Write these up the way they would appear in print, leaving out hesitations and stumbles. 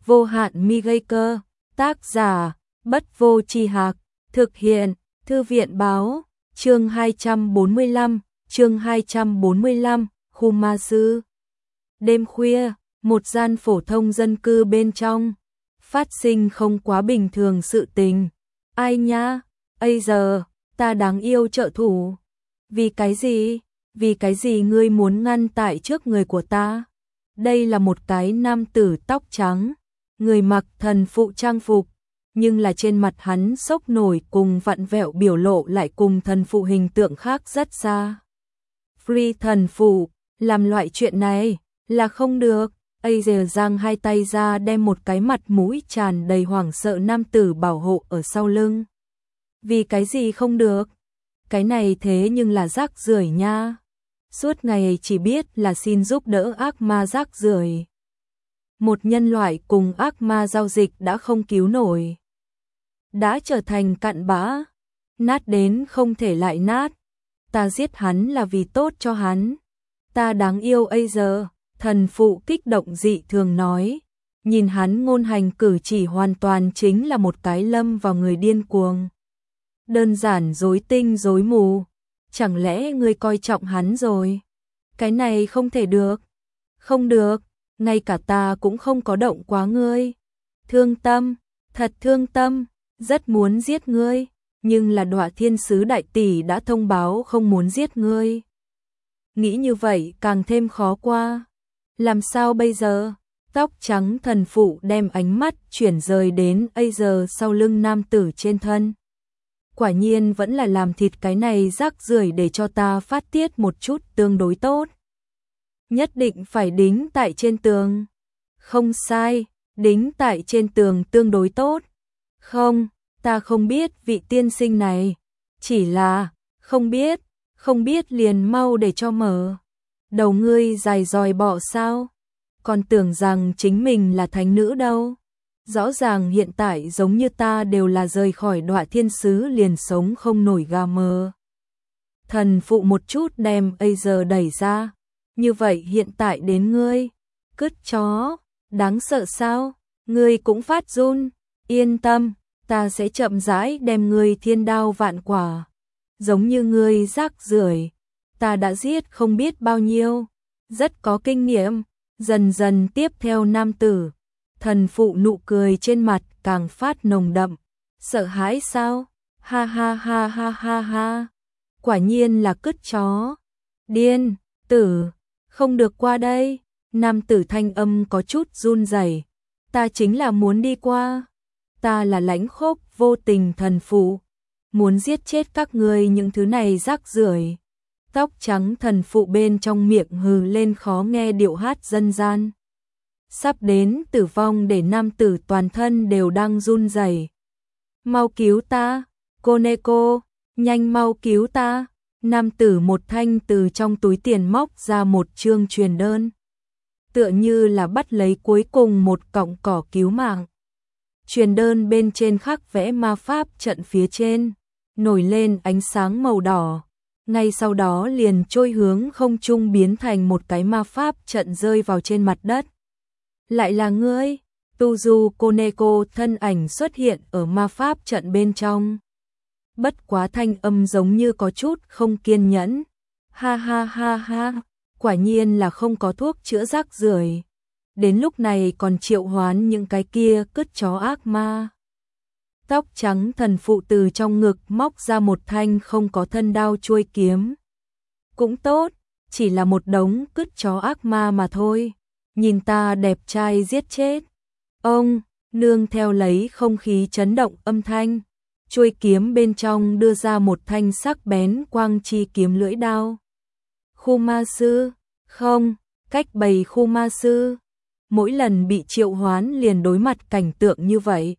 vô hạn mi gây cơ, tác giả, Bất Vô Tri Hạc, thực hiện, Thư viện báo, chương 245, khu ma sư. Đêm khuya, một gian phổ thông dân cư bên trong, phát sinh không quá bình thường sự tình. Ai nha, ây giờ, ta đáng yêu trợ thủ. Vì cái gì? Vì cái gì ngươi muốn ngăn tại trước người của ta? Đây là một cái nam tử tóc trắng, người mặc thần phụ trang phục, nhưng là trên mặt hắn sốc nổi cùng vặn vẹo biểu lộ lại cùng thần phụ hình tượng khác rất xa. Free thần phụ, làm loại chuyện này là không được. Ây giờ giang hai tay ra đem một cái mặt mũi tràn đầy hoảng sợ nam tử bảo hộ ở sau lưng. Vì cái gì không được? Cái này thế nhưng là rác rưởi nha. Suốt ngày chỉ biết là xin giúp đỡ ác ma rác rưởi. Một nhân loại cùng ác ma giao dịch đã không cứu nổi. Đã trở thành cặn bã, nát đến không thể lại nát. Ta giết hắn là vì tốt cho hắn. Ta đáng yêu ây giờ, thần phụ kích động dị thường nói. Nhìn hắn ngôn hành cử chỉ hoàn toàn chính là một cái lâm vào người điên cuồng. Đơn giản rối tinh rối mù. Chẳng lẽ ngươi coi trọng hắn rồi? Cái này không thể được. Không được, ngay cả ta cũng không có động quá ngươi. Thương tâm, thật thương tâm, rất muốn giết ngươi, nhưng là Đọa Thiên Sứ đại tỷ đã thông báo không muốn giết ngươi. Nghĩ như vậy càng thêm khó qua. Làm sao bây giờ? Tóc trắng thần phụ đem ánh mắt chuyển rời đến ây giờ sau lưng nam tử trên thân. Quả nhiên vẫn là làm thịt cái này rác rưởi để cho ta phát tiết một chút tương đối tốt. Nhất định phải đính tại trên tường. Không sai, đính tại trên tường tương đối tốt. Không, ta không biết vị tiên sinh này. Chỉ là, không biết liền mau để cho mở. Đầu ngươi dài dòi bọ sao? Còn tưởng rằng chính mình là thánh nữ đâu. Rõ ràng hiện tại giống như ta đều là rời khỏi Đọa Thiên Sứ liền sống không nổi gà mờ. Thần phụ một chút đem ây giờ đẩy ra. Như vậy hiện tại đến ngươi. Cứt chó, đáng sợ sao? Ngươi cũng phát run. Yên tâm, ta sẽ chậm rãi đem ngươi thiên đao vạn quả. Giống như ngươi rác rưởi, ta đã giết không biết bao nhiêu. Rất có kinh nghiệm. Dần dần tiếp theo nam tử. Thần phụ nụ cười trên mặt càng phát nồng đậm. Sợ hãi sao? Ha ha ha ha ha ha. Quả nhiên là cứt chó. Điên, tử, không được qua đây. Nam tử thanh âm có chút run rẩy. Ta chính là muốn đi qua. Ta là lãnh khốc vô tình thần phụ. Muốn giết chết các ngươi những thứ này rác rưởi. Tóc trắng thần phụ bên trong miệng hừ lên khó nghe điệu hát dân gian. Sắp đến tử vong để nam tử toàn thân đều đang run rẩy. Mau cứu ta, cô Neko, nhanh mau cứu ta. Nam tử một thanh từ trong túi tiền móc ra một chương truyền đơn. Tựa như là bắt lấy cuối cùng một cọng cỏ cứu mạng. Truyền đơn bên trên khắc vẽ ma pháp trận phía trên, nổi lên ánh sáng màu đỏ. Ngay sau đó liền trôi hướng không trung biến thành một cái ma pháp trận rơi vào trên mặt đất. Lại là ngươi, Tuzu Koneko thân ảnh xuất hiện ở ma pháp trận bên trong. Bất quá thanh âm giống như có chút không kiên nhẫn. Ha ha ha ha, quả nhiên là không có thuốc chữa rác rưởi. Đến lúc này còn triệu hoán những cái kia cứt chó ác ma. Tóc trắng thần phụ từ trong ngực móc ra một thanh không có thân đao chuôi kiếm. Cũng tốt, chỉ là một đống cứt chó ác ma mà thôi. Nhìn ta đẹp trai giết chết. Ông, nương theo lấy không khí chấn động âm thanh. Chuôi kiếm bên trong đưa ra một thanh sắc bén quang chi kiếm lưỡi đao. Khu ma sư, không, cách bày khu ma sư. Mỗi lần bị triệu hoán liền đối mặt cảnh tượng như vậy.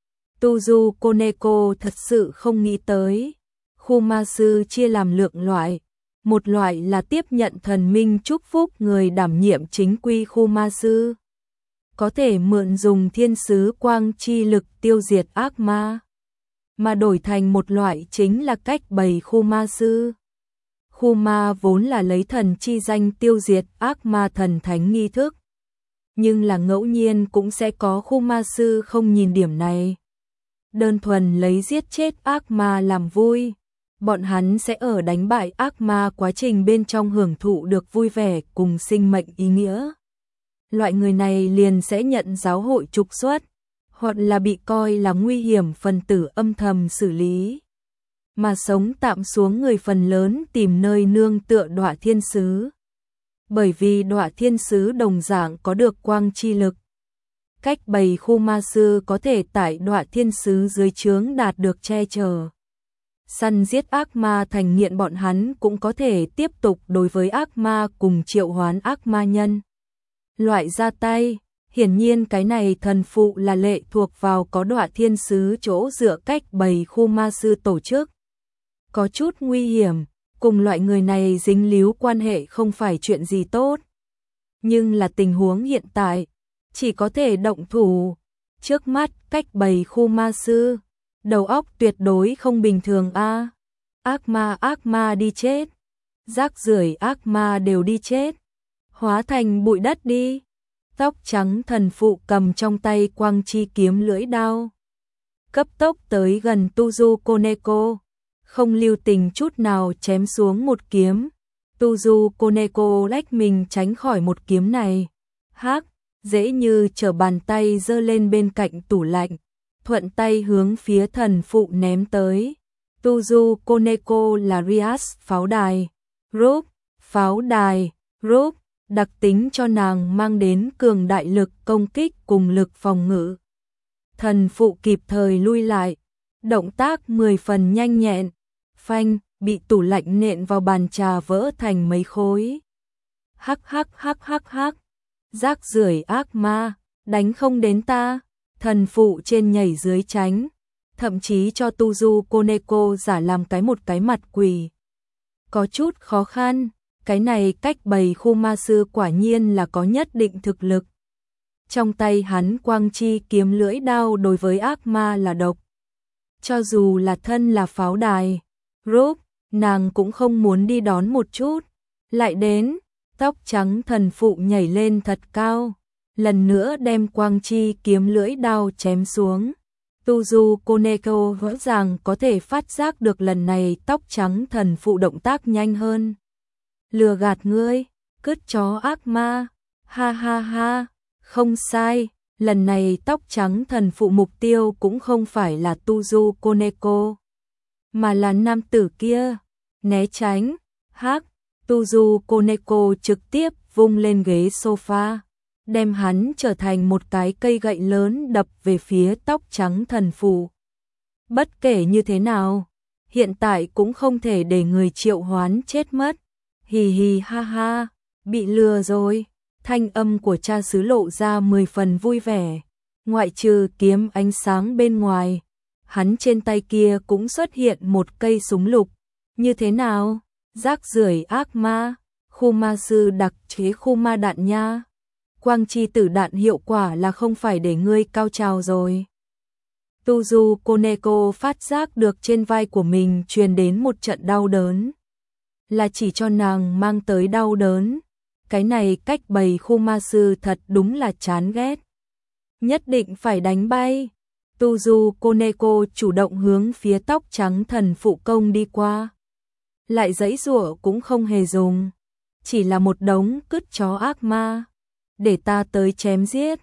Tuzu Koneko thật sự không nghĩ tới. Khu ma sư chia làm lượng loại. Một loại là tiếp nhận thần minh chúc phúc người đảm nhiệm chính quy khu ma sư. Có thể mượn dùng thiên sứ quang chi lực tiêu diệt ác ma. Mà đổi thành một loại chính là cách bày khu ma sư. Khu ma vốn là lấy thần chi danh tiêu diệt ác ma thần thánh nghi thức. nhưng là ngẫu nhiên cũng sẽ có khu ma sư không nhìn điểm này. Đơn thuần lấy giết chết ác ma làm vui, bọn hắn sẽ ở đánh bại ác ma quá trình bên trong hưởng thụ được vui vẻ cùng sinh mệnh ý nghĩa. Loại người này liền sẽ nhận giáo hội trục xuất, hoặc là bị coi là nguy hiểm phần tử âm thầm xử lý. Mà sống tạm xuống người phần lớn tìm nơi nương tựa Đọa Thiên Sứ. Bởi vì Đọa Thiên Sứ đồng dạng có được quang chi lực. Cách bầy khu ma sư có thể tại Đọa Thiên Sứ dưới trướng đạt được che chở. Săn giết ác ma thành nghiện, bọn hắn cũng có thể tiếp tục đối với ác ma cùng triệu hoán ác ma nhân loại ra tay. Hiển nhiên cái này thần phụ là lệ thuộc vào có Đọa Thiên Sứ chỗ dựa cách bầy khu ma sư tổ chức. Có chút nguy hiểm, cùng loại người này dính líu quan hệ không phải chuyện gì tốt. Nhưng là tình huống hiện tại, chỉ có thể động thủ. Trước mắt cách bầy khu ma sư, đầu óc tuyệt đối không bình thường a. Ác ma đi chết. Rác rưởi ác ma đều đi chết. Hóa thành bụi đất đi. Tóc trắng thần phụ cầm trong tay quang chi kiếm lưỡi đao. Cấp tốc tới gần Tuzu Koneko. Không lưu tình chút nào chém xuống một kiếm. Tuzu Koneko lách mình tránh khỏi một kiếm này. Hắc, dễ như trở bàn tay giơ lên bên cạnh tủ lạnh. Thuận tay hướng phía thần phụ ném tới. Tuzu Koneko là Rias pháo đài. Pháo đài, đặc tính cho nàng mang đến cường đại lực công kích cùng lực phòng ngự. Thần phụ kịp thời lui lại, động tác 10 phần nhanh nhẹn, phanh, bị tủ lạnh nện vào bàn trà vỡ thành mấy khối. Hắc, rác rưởi ác ma, đánh không đến ta. Thần phụ trên nhảy dưới tránh, thậm chí cho Tuzu Koneko giả làm một cái mặt quỷ. Có chút khó khăn, cái này cách bầy khu ma sư quả nhiên là có nhất định thực lực. Trong tay hắn quang chi kiếm lưỡi đao đối với ác ma là độc. Cho dù là thân là pháo đài, nàng cũng không muốn đi đón một chút. Lại đến, tóc trắng thần phụ nhảy lên thật cao, lần nữa đem quang chi kiếm lưỡi đao chém xuống. Tuzu Koneko rõ ràng có thể phát giác được lần này tóc trắng thần phụ động tác nhanh hơn. Lừa gạt ngươi, cứt chó ác ma, ha, không sai, lần này tóc trắng thần phụ mục tiêu cũng không phải là Tuzu Koneko, mà là nam tử kia. Né tránh, Tuzu Koneko trực tiếp vung lên ghế sofa, đem hắn trở thành một cái cây gậy lớn đập về phía tóc trắng thần phụ. Bất kể như thế nào, hiện tại cũng không thể để người triệu hoán chết mất. Hì ha, bị lừa rồi. Thanh âm của cha xứ lộ ra 10 phần vui vẻ. Ngoại trừ kiếm ánh sáng bên ngoài, hắn trên tay kia cũng xuất hiện một cây súng lục. Như thế nào? Rác rưởi ác ma, khu ma sư đặc chế khu ma đạn nha. Quang chi tử đạn hiệu quả là không phải để ngươi cao trào rồi. Tuzu Koneko phát giác được trên vai của mình truyền đến một trận đau đớn. Là chỉ cho nàng mang tới đau đớn. Cái này cách bầy khu ma sư thật đúng là chán ghét. Nhất định phải đánh bay. Tuzu Koneko chủ động hướng phía tóc trắng thần phụ công đi qua. Lại giãy giụa cũng không hề dùng. Chỉ là một đống cứt chó ác ma. Để ta tới chém giết.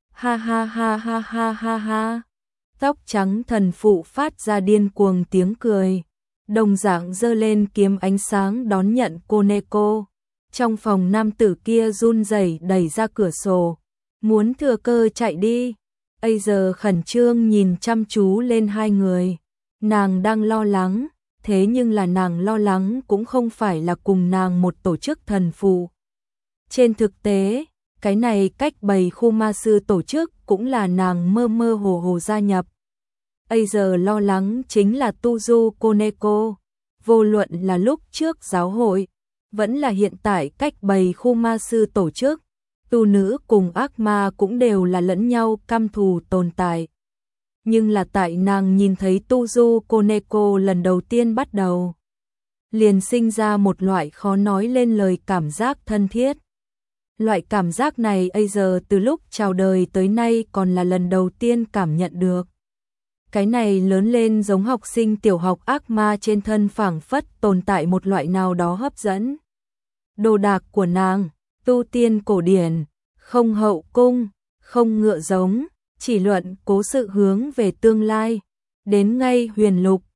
Ha. Tóc trắng thần phụ phát ra điên cuồng tiếng cười. Đồng dạng giơ lên kiếm ánh sáng đón nhận Koneko. Trong phòng nam tử kia run rẩy đẩy ra cửa sổ. Muốn thừa cơ chạy đi. Giờ khẩn trương nhìn chăm chú lên hai người. Nàng đang lo lắng. Thế nhưng là nàng lo lắng cũng không phải là cùng nàng một tổ chức thần phụ. Trên thực tế, cái này cách bầy khu ma sư tổ chức cũng là nàng mơ hồ gia nhập. Giờ lo lắng chính là Tuzu Koneko. Vô luận là lúc trước giáo hội, vẫn là hiện tại cách bầy khu ma sư tổ chức, tu nữ cùng ác ma cũng đều là lẫn nhau căm thù tồn tại. Nhưng là tại nàng nhìn thấy Tuzu Koneko lần đầu tiên bắt đầu, liền sinh ra một loại khó nói lên lời cảm giác thân thiết. Loại cảm giác này bây giờ từ lúc chào đời tới nay còn là lần đầu tiên cảm nhận được. Cái này lớn lên giống học sinh tiểu học ác ma trên thân phảng phất tồn tại một loại nào đó hấp dẫn. Đồ đạc của nàng, tu tiên cổ điển, không hậu cung, không ngựa giống, chỉ luận cố sự hướng về tương lai. Đến ngay huyền lục,